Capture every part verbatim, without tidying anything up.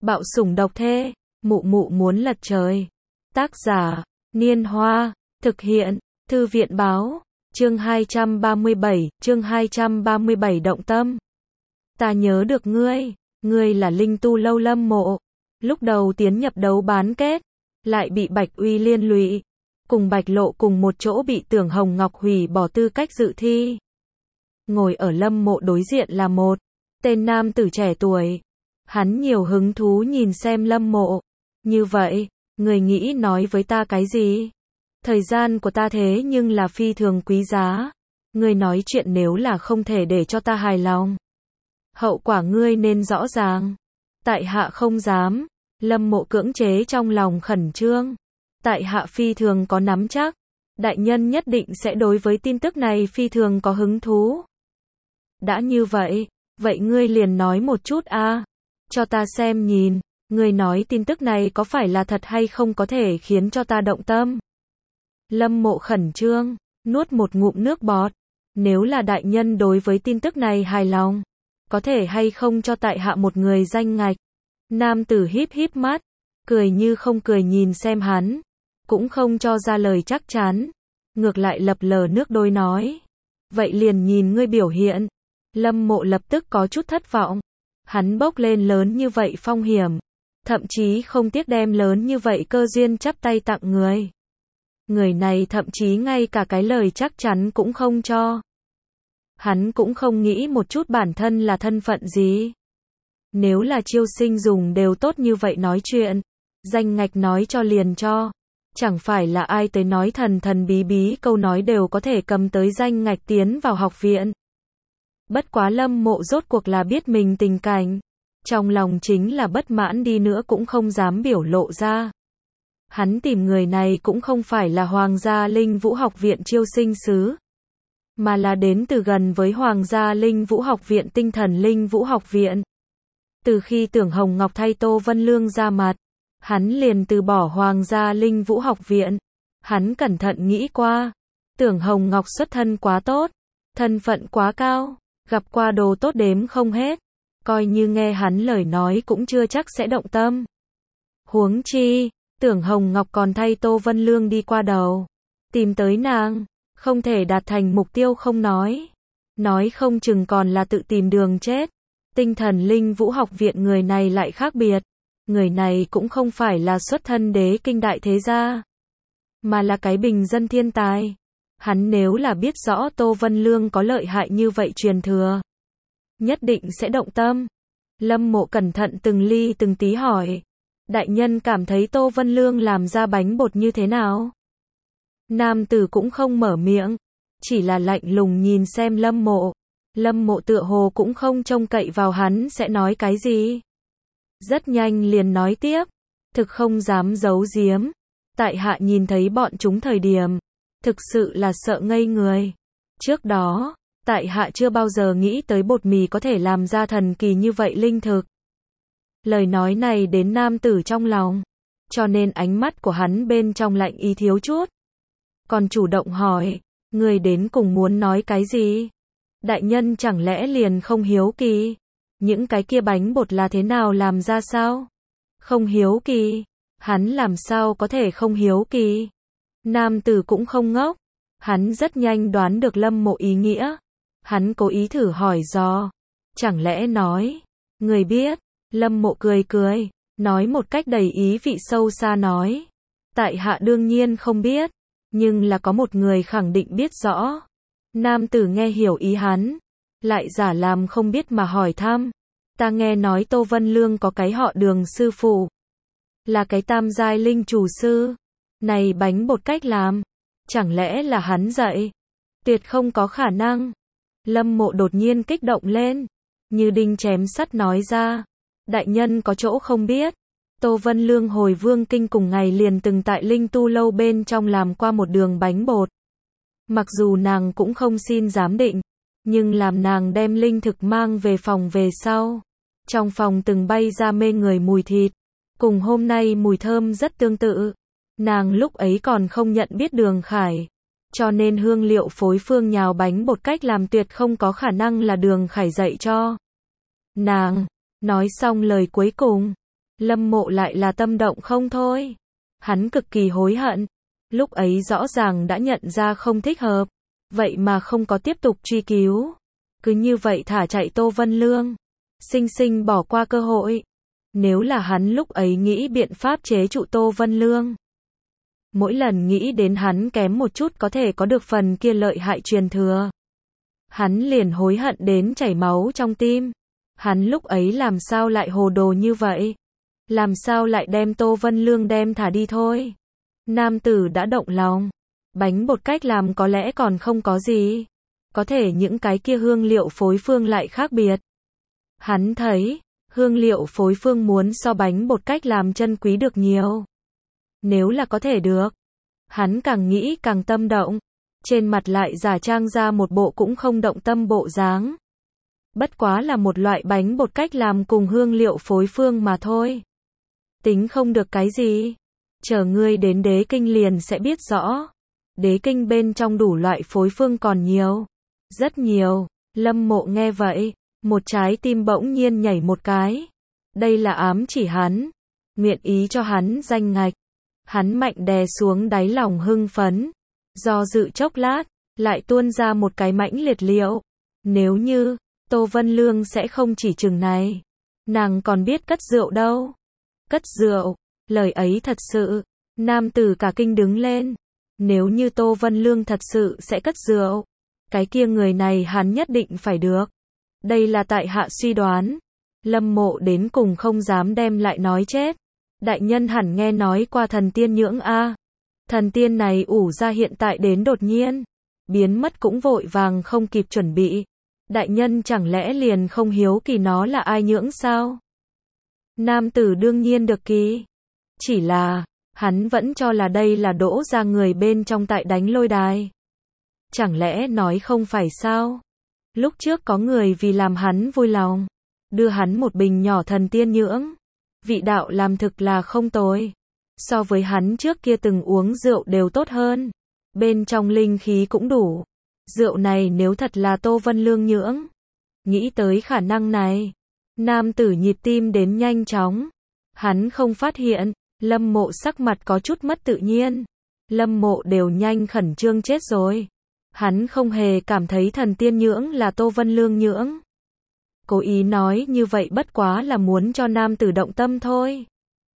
Bạo sủng độc thê, mụ mụ muốn lật trời. Tác giả, Niên Hoa, thực hiện, Thư viện báo, chương hai trăm ba mươi bảy, chương hai trăm ba mươi bảy động tâm. Ta nhớ được ngươi, ngươi là linh tu lâu Lâm Mộ. Lúc đầu tiến nhập đấu bán kết, lại bị Bạch Uy liên lụy, cùng Bạch Lộ cùng một chỗ bị Tưởng Hồng Ngọc hủy bỏ tư cách dự thi. Ngồi ở Lâm Mộ đối diện là một tên nam tử trẻ tuổi. Hắn nhiều hứng thú nhìn xem Lâm Mộ. Như vậy, người nghĩ nói với ta cái gì? Thời gian của ta thế nhưng là phi thường quý giá. Ngươi nói chuyện nếu là không thể để cho ta hài lòng, hậu quả ngươi nên rõ ràng. Tại hạ không dám. Lâm Mộ cưỡng chế trong lòng khẩn trương. Tại hạ phi thường có nắm chắc. Đại nhân nhất định sẽ đối với tin tức này phi thường có hứng thú. Đã như vậy, vậy ngươi liền nói một chút a, à. Cho ta xem nhìn, ngươi nói tin tức này có phải là thật hay không có thể khiến cho ta động tâm. Lâm Mộ khẩn trương, nuốt một ngụm nước bọt. Nếu là đại nhân đối với tin tức này hài lòng, có thể hay không cho tại hạ một người danh ngạch. Nam tử híp híp mắt, cười như không cười nhìn xem hắn, cũng không cho ra lời chắc chắn, ngược lại lập lờ nước đôi nói. Vậy liền nhìn ngươi biểu hiện. Lâm Mộ lập tức có chút thất vọng. Hắn bốc lên lớn như vậy phong hiểm, thậm chí không tiếc đem lớn như vậy cơ duyên chắp tay tặng người. Người này thậm chí ngay cả cái lời chắc chắn cũng không cho. Hắn cũng không nghĩ một chút bản thân là thân phận gì. Nếu là chiêu sinh dùng đều tốt như vậy nói chuyện, danh ngạch nói cho liền cho. Chẳng phải là ai tới nói thần thần bí bí câu nói đều có thể cầm tới danh ngạch tiến vào học viện. Bất quá Lâm Mộ rốt cuộc là biết mình tình cảnh. Trong lòng chính là bất mãn đi nữa cũng không dám biểu lộ ra. Hắn tìm người này cũng không phải là Hoàng gia Linh Vũ học viện chiêu sinh sứ, mà là đến từ gần với Hoàng gia Linh Vũ học viện Tinh thần Linh Vũ học viện. Từ khi Tưởng Hồng Ngọc thay Tô Vân Lương ra mặt, hắn liền từ bỏ Hoàng gia Linh Vũ học viện. Hắn cẩn thận nghĩ qua, Tưởng Hồng Ngọc xuất thân quá tốt, thân phận quá cao, gặp qua đồ tốt đếm không hết, coi như nghe hắn lời nói cũng chưa chắc sẽ động tâm. Huống chi, Tưởng Hồng Ngọc còn thay Tô Vân Lương đi qua đầu, tìm tới nàng, không thể đạt thành mục tiêu không nói. Nói không chừng còn là tự tìm đường chết. Tinh thần Linh Vũ học viện người này lại khác biệt. Người này cũng không phải là xuất thân đế kinh đại thế gia, mà là cái bình dân thiên tài. Hắn nếu là biết rõ Tô Vân Lương có lợi hại như vậy truyền thừa, nhất định sẽ động tâm. Lâm Mộ cẩn thận từng ly từng tí hỏi. Đại nhân cảm thấy Tô Vân Lương làm ra bánh bột như thế nào? Nam tử cũng không mở miệng, chỉ là lạnh lùng nhìn xem Lâm Mộ. Lâm Mộ tựa hồ cũng không trông cậy vào hắn sẽ nói cái gì. Rất nhanh liền nói tiếp, thực không dám giấu giếm. Tại hạ nhìn thấy bọn chúng thời điểm, thực sự là sợ ngây người. Trước đó, tại hạ chưa bao giờ nghĩ tới bột mì có thể làm ra thần kỳ như vậy linh thực. Lời nói này đến nam tử trong lòng, cho nên ánh mắt của hắn bên trong lạnh ý thiếu chút. Còn chủ động hỏi, người đến cùng muốn nói cái gì? Đại nhân chẳng lẽ liền không hiếu kỳ? Những cái kia bánh bột là thế nào làm ra sao? Không hiếu kỳ? Hắn làm sao có thể không hiếu kỳ? Nam tử cũng không ngốc. Hắn rất nhanh đoán được Lâm Mộ ý nghĩa. Hắn cố ý thử hỏi dò. Chẳng lẽ nói, người biết? Lâm Mộ cười cười, nói một cách đầy ý vị sâu xa nói. Tại hạ đương nhiên không biết, nhưng là có một người khẳng định biết rõ. Nam tử nghe hiểu ý hắn, lại giả làm không biết mà hỏi thăm. Ta nghe nói Tô Vân Lương có cái họ Đường sư phụ, là cái tam giai linh chủ sư. Này bánh bột cách làm, chẳng lẽ là hắn dạy? Tuyệt không có khả năng. Lâm Mộ đột nhiên kích động lên, như đinh chém sắt nói ra. Đại nhân có chỗ không biết, Tô Vân Lương hồi Vương Kinh cùng ngày liền từng tại Linh Tu lâu bên trong làm qua một đường bánh bột. Mặc dù nàng cũng không xin giám định, nhưng làm nàng đem linh thực mang về phòng về sau, trong phòng từng bay ra mê người mùi thịt, cùng hôm nay mùi thơm rất tương tự. Nàng lúc ấy còn không nhận biết Đường Khải, cho nên hương liệu phối phương nhào bánh bột cách làm tuyệt không có khả năng là Đường Khải dạy cho nàng. Nói xong lời cuối cùng, Lâm Mộ lại là tâm động không thôi. Hắn cực kỳ hối hận. Lúc ấy rõ ràng đã nhận ra không thích hợp. Vậy mà không có tiếp tục truy cứu. Cứ như vậy thả chạy Tô Vân Lương. Sinh sinh bỏ qua cơ hội. Nếu là hắn lúc ấy nghĩ biện pháp chế trụ Tô Vân Lương. Mỗi lần nghĩ đến hắn kém một chút có thể có được phần kia lợi hại truyền thừa. Hắn liền hối hận đến chảy máu trong tim. Hắn lúc ấy làm sao lại hồ đồ như vậy? Làm sao lại đem Tô Vân Lương đem thả đi thôi? Nam tử đã động lòng. Bánh bột cách làm có lẽ còn không có gì. Có thể những cái kia hương liệu phối phương lại khác biệt. Hắn thấy, hương liệu phối phương muốn so bánh bột cách làm chân quý được nhiều. Nếu là có thể được. Hắn càng nghĩ càng tâm động. Trên mặt lại giả trang ra một bộ cũng không động tâm bộ dáng. Bất quá là một loại bánh bột cách làm cùng hương liệu phối phương mà thôi. Tính không được cái gì. Chờ ngươi đến Đế Kinh liền sẽ biết rõ. Đế Kinh bên trong đủ loại phối phương còn nhiều. Rất nhiều. Lâm Mộ nghe vậy. Một trái tim bỗng nhiên nhảy một cái. Đây là ám chỉ hắn. Nguyện ý cho hắn danh ngạch. Hắn mạnh đè xuống đáy lòng hưng phấn. Do dự chốc lát. Lại tuôn ra một cái mãnh liệt liệu. Nếu như Tô Vân Lương sẽ không chỉ chừng này. Nàng còn biết cất rượu đâu. Cất rượu. Lời ấy thật sự. Nam tử cả kinh đứng lên. Nếu như Tô Vân Lương thật sự sẽ cất rượu. Cái kia người này hắn nhất định phải được. Đây là tại hạ suy đoán. Lâm Mộ đến cùng không dám đem lại nói chết. Đại nhân hẳn nghe nói qua thần tiên nhưỡng a. Thần tiên này ủ ra hiện tại đến đột nhiên. Biến mất cũng vội vàng không kịp chuẩn bị. Đại nhân chẳng lẽ liền không hiếu kỳ nó là ai nhưỡng sao? Nam tử đương nhiên được kỳ. Chỉ là, hắn vẫn cho là đây là đỗ ra người bên trong tại đánh lôi đài. Chẳng lẽ nói không phải sao? Lúc trước có người vì làm hắn vui lòng. Đưa hắn một bình nhỏ thần tiên nhưỡng. Vị đạo làm thực là không tồi. So với hắn trước kia từng uống rượu đều tốt hơn. Bên trong linh khí cũng đủ. Rượu này nếu thật là Tô Vân Lương nhưỡng. Nghĩ tới khả năng này. Nam tử nhịp tim đến nhanh chóng. Hắn không phát hiện. Lâm Mộ sắc mặt có chút mất tự nhiên. Lâm Mộ đều nhanh khẩn trương chết rồi. Hắn không hề cảm thấy thần tiên nhưỡng là Tô Vân Lương nhưỡng. Cố ý nói như vậy bất quá là muốn cho nam tử động tâm thôi.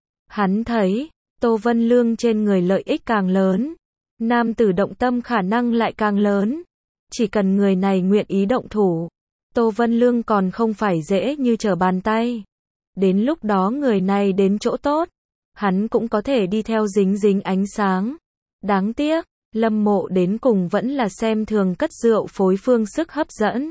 Hắn thấy, Tô Vân Lương trên người lợi ích càng lớn. Nam tử động tâm khả năng lại càng lớn. Chỉ cần người này nguyện ý động thủ. Tô Vân Lương còn không phải dễ như trở bàn tay. Đến lúc đó người này đến chỗ tốt. Hắn cũng có thể đi theo dính dính ánh sáng. Đáng tiếc, Lâm Mộ đến cùng vẫn là xem thường cất rượu phối phương sức hấp dẫn.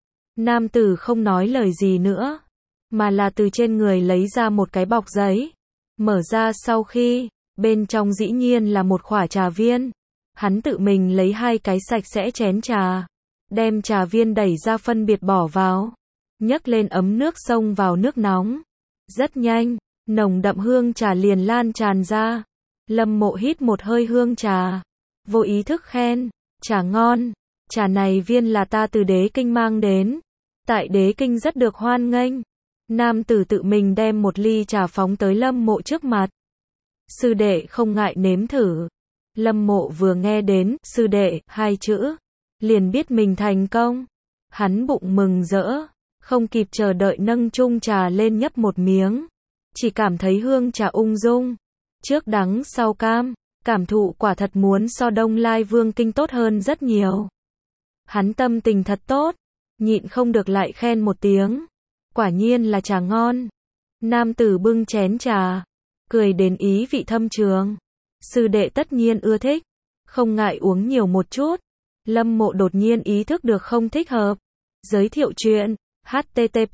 Nam tử không nói lời gì nữa. Mà là từ trên người lấy ra một cái bọc giấy. Mở ra sau khi, bên trong dĩ nhiên là một khỏa trà viên. Hắn tự mình lấy hai cái sạch sẽ chén trà. Đem trà viên đẩy ra phân biệt bỏ vào. Nhấc lên ấm nước xông vào nước nóng. Rất nhanh, nồng đậm hương trà liền lan tràn ra. Lâm Mộ hít một hơi hương trà. Vô ý thức khen, trà ngon. Trà này viên là ta từ Đế Kinh mang đến. Tại Đế Kinh rất được hoan nghênh. Nam tử tự mình đem một ly trà phóng tới Lâm Mộ trước mặt. Sư đệ không ngại nếm thử. Lâm Mộ vừa nghe đến sư đệ hai chữ, liền biết mình thành công. Hắn bụng mừng rỡ, không kịp chờ đợi nâng chung trà lên nhấp một miếng. Chỉ cảm thấy hương trà ung dung, trước đắng sau cam, cảm thụ quả thật muốn so Đông Lai Vương Kinh tốt hơn rất nhiều. Hắn tâm tình thật tốt, nhịn không được lại khen một tiếng. Quả nhiên là trà ngon. Nam tử bưng chén trà, cười đến ý vị thâm trường. Sư đệ tất nhiên ưa thích, không ngại uống nhiều một chút. Lâm Mộ đột nhiên ý thức được không thích hợp. Giới thiệu chuyện, http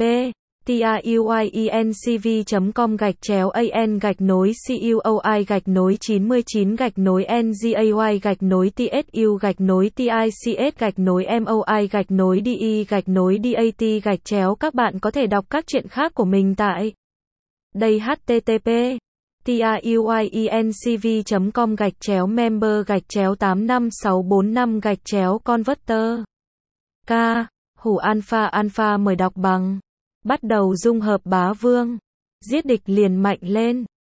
truyencv.com gạch chéo an gạch nối cuoi gạch nối chín mươi chín gạch nối ngay gạch nối tsu gạch nối tics gạch nối moi gạch nối de gạch nối dat gạch chéo. Các bạn có thể đọc các chuyện khác của mình tại đây. Http truyencv.com gạch chéo member gạch chéo tám năm sáu bốn năm gạch chéo converter. K. Hủ Alpha Alpha mời đọc bằng. Bắt đầu dung hợp bá vương. Giết địch liền mạnh lên.